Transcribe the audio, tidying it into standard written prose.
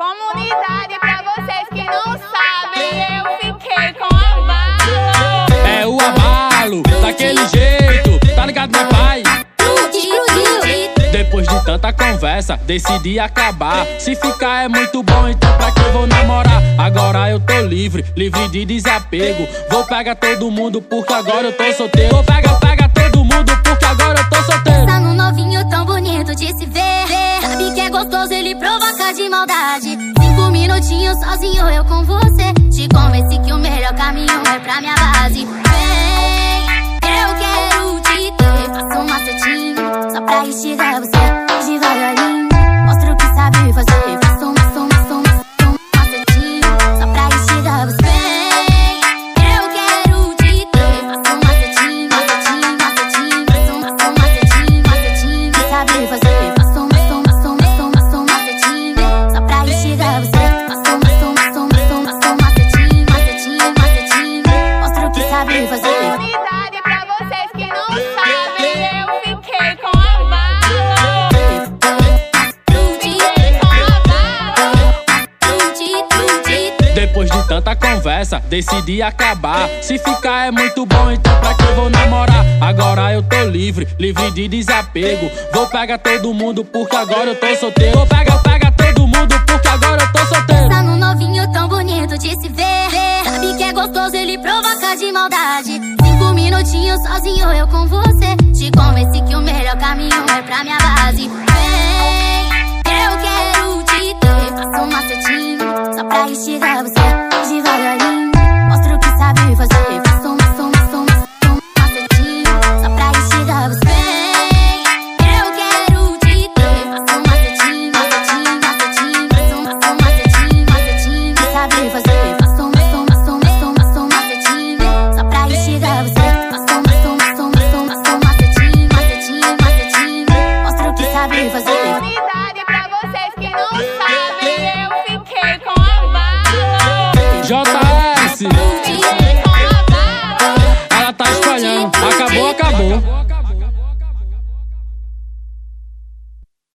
Comunidade, pra vocês que não sabem, eu fiquei com abalo. É o abalo, daquele jeito, tá ligado, meu pai? Depois de tanta conversa, decidi acabar. Se ficar é muito bom, então pra que eu vou namorar? Agora eu tô livre, livre de desapego. Vou pegar todo mundo porque agora eu tô solteiro. Vou pegar todo mundo porque agora eu tô solteiro. Tá no novinho tão bonito de se ver. Sabe que é gostoso, ele provoca de maldade. 5 minutinhos sozinho eu com você. Te convenci que o melhor caminho é pra minha base. Vem, eu quero te ter. Faço um macetinho só pra instigar você devagarinho. Mostra o que sabe fazer. Faço um macetinho só pra instigar você. Vem, eu quero te ter. Faço um macetinho que sabe fazer. Faço um macetinho só pra instigar você. Faço um macetinho, mostra o que sabe fazer. Comunidade, pra vocês que não sabem, eu fiquei com abalo. Depois de tanta conversa, decidi acabar. Se ficar é muito bom, então pra que eu vou namorar? Agora eu tô livre, livre de desapego. Vou pegar todo mundo porque agora eu tô solteiro. Vou pegar todo mundo porque agora eu tô solteiro. Tá no novinho tão bonito de se ver. Sabe que é gostoso, ele provoca de maldade. 5 minutinhos sozinho eu com você. Te convenci que o melhor caminho é pra minha base. Vem, eu quero te ter. Faço um macetinho só pra instigar você.